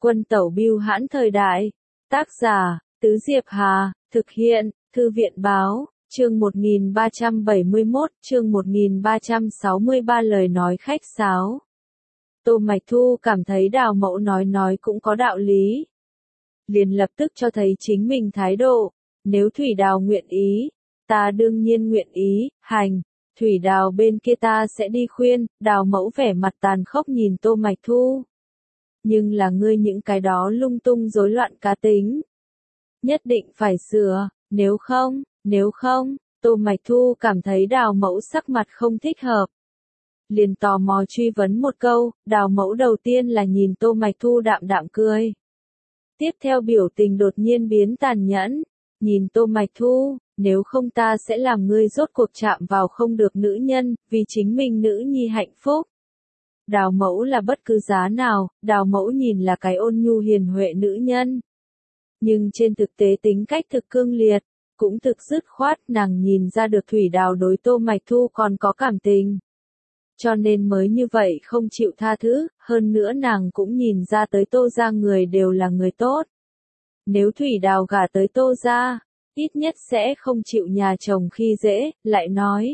Quân tẩu bưu hãn thời đại. Tác giả, Tứ Diệp Hà, thực hiện, Thư viện báo, chương 1371, chương 1363 lời nói khách sáo. Tô Mạch Thu cảm thấy Đào Mẫu nói cũng có đạo lý. Liền lập tức cho thấy chính mình thái độ, nếu Thủy Đào nguyện ý, ta đương nhiên nguyện ý, hành. Thủy Đào bên kia ta sẽ đi khuyên. Đào Mẫu vẻ mặt tàn khốc nhìn Tô Mạch Thu. Nhưng là ngươi những cái đó lung tung rối loạn cá tính. Nhất định phải sửa, nếu không, Tô Mạch Thu cảm thấy Đào Mẫu sắc mặt không thích hợp. Liền tò mò truy vấn một câu, Đào Mẫu đầu tiên là nhìn Tô Mạch Thu đạm đạm cười. Tiếp theo biểu tình đột nhiên biến tàn nhẫn, nhìn Tô Mạch Thu, nếu không ta sẽ làm ngươi rốt cuộc chạm vào không được nữ nhân, vì chính mình nữ nhi hạnh phúc. Đào Mẫu là bất cứ giá nào, Đào Mẫu nhìn là cái ôn nhu hiền huệ nữ nhân. Nhưng trên thực tế tính cách thực cương liệt, cũng thực dứt khoát, nàng nhìn ra được Thủy Đào đối Tô Mạch Thu còn có cảm tình. Cho nên mới như vậy không chịu tha thứ, hơn nữa nàng cũng nhìn ra tới Tô gia người đều là người tốt. Nếu Thủy Đào gả tới Tô gia, ít nhất sẽ không chịu nhà chồng khi dễ, lại nói.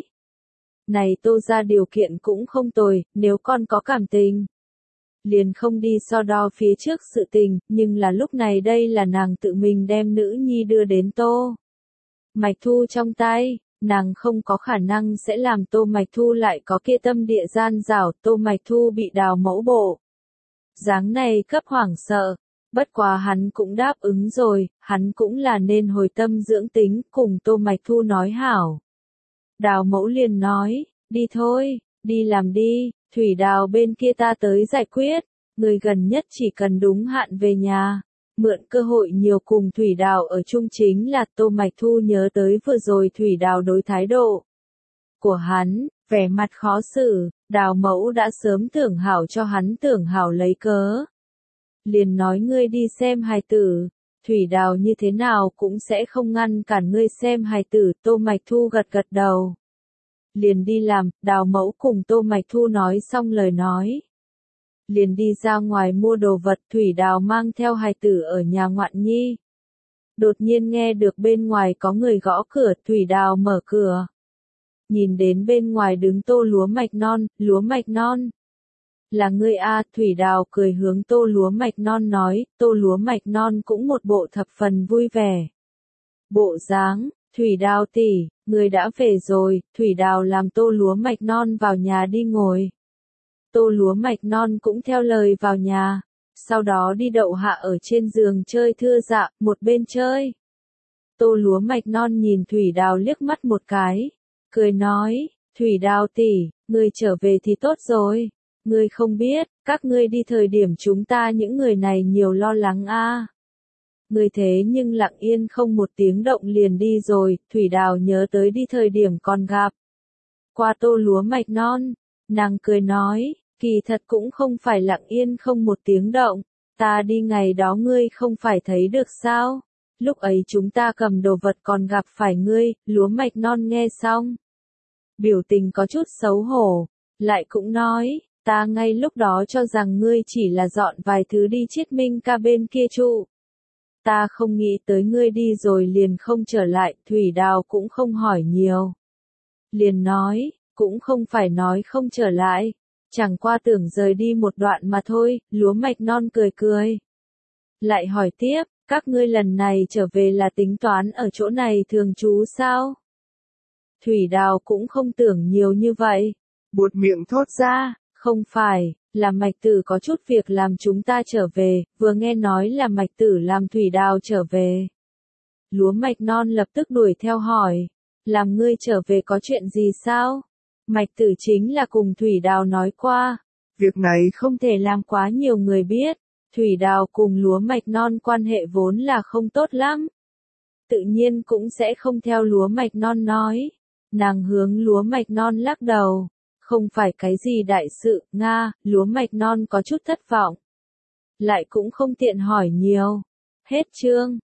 Này Tô gia điều kiện cũng không tồi, nếu con có cảm tình. Liền không đi so đo phía trước sự tình, nhưng là lúc này đây là nàng tự mình đem nữ nhi đưa đến Tô Mạch Thu trong tay, nàng không có khả năng sẽ làm Tô Mạch Thu lại có kia tâm địa gian dảo. Tô Mạch Thu bị Đào Mẫu bộ dáng này cấp hoảng sợ, bất quá hắn cũng đáp ứng rồi, hắn cũng là nên hồi tâm dưỡng tính, cùng Tô Mạch Thu nói hảo. Đào Mẫu liền nói, đi thôi, đi làm đi, Thủy Đào bên kia ta tới giải quyết, người gần nhất chỉ cần đúng hạn về nhà. Mượn cơ hội nhiều cùng Thủy Đào ở chung chính là Tô Mạch Thu nhớ tới vừa rồi Thủy Đào đối thái độ của hắn, vẻ mặt khó xử, Đào Mẫu đã sớm tưởng hảo cho hắn tưởng hảo lấy cớ. Liền nói ngươi đi xem hài tử, Thủy Đào như thế nào cũng sẽ không ngăn cản ngươi xem hài tử. Tô Mạch Thu gật gật đầu. Liền đi làm, Đào Mẫu cùng Tô Mạch Thu nói xong lời nói. Liền đi ra ngoài mua đồ vật. Thủy Đào mang theo hài tử ở nhà ngoạn nhi. Đột nhiên nghe được bên ngoài có người gõ cửa, Thủy Đào mở cửa. Nhìn đến bên ngoài đứng Tô Lúa Mạch Non. Là ngươi a? Thủy Đào cười hướng Tô Lúa Mạch Non nói. Tô Lúa Mạch Non cũng một bộ thập phần vui vẻ bộ dáng. Thủy Đào tỷ, người đã về rồi. Thủy Đào làm Tô Lúa Mạch Non vào nhà đi ngồi. Tô Lúa Mạch Non cũng theo lời vào nhà, sau đó đi đậu hạ ở trên giường chơi thưa dạ, một bên chơi. Tô Lúa Mạch Non nhìn Thủy Đào liếc mắt một cái, cười nói, Thủy Đào tỷ, ngươi trở về thì tốt rồi, ngươi không biết, các ngươi đi thời điểm chúng ta những người này nhiều lo lắng a. Ngươi thế nhưng lặng yên không một tiếng động liền đi rồi. Thủy Đào nhớ tới đi thời điểm còn gặp qua Tô Lúa Mạch Non, nàng cười nói, kỳ thật cũng không phải lặng yên không một tiếng động, ta đi ngày đó ngươi không phải thấy được sao, lúc ấy chúng ta cầm đồ vật còn gặp phải ngươi. Lúa Mạch Non nghe xong, biểu tình có chút xấu hổ, lại cũng nói, ta ngay lúc đó cho rằng ngươi chỉ là dọn vài thứ đi Chiết Minh ca bên kia trụ. Ta không nghĩ tới ngươi đi rồi liền không trở lại. Thủy Đào cũng không hỏi nhiều, liền nói, cũng không phải nói không trở lại, chẳng qua tưởng rời đi một đoạn mà thôi. Lúa Mạch Non cười cười, lại hỏi tiếp, các ngươi lần này trở về là tính toán ở chỗ này thường trú sao? Thủy Đào cũng không tưởng nhiều như vậy, buột miệng thốt ra, không phải, là Mạch Tử có chút việc làm chúng ta trở về. Vừa nghe nói là Mạch Tử làm Thủy Đào trở về, Lúa Mạch Non lập tức đuổi theo hỏi, làm ngươi trở về có chuyện gì sao? Mạch Tử chính là cùng Thủy Đào nói qua, việc này không thể làm quá nhiều người biết. Thủy Đào cùng Lúa Mạch Non quan hệ vốn là không tốt lắm, tự nhiên cũng sẽ không theo Lúa Mạch Non nói. Nàng hướng Lúa Mạch Non lắc đầu, không phải cái gì đại sự, Nga. Lúa Mạch Non có chút thất vọng, lại cũng không tiện hỏi nhiều. Hết chương.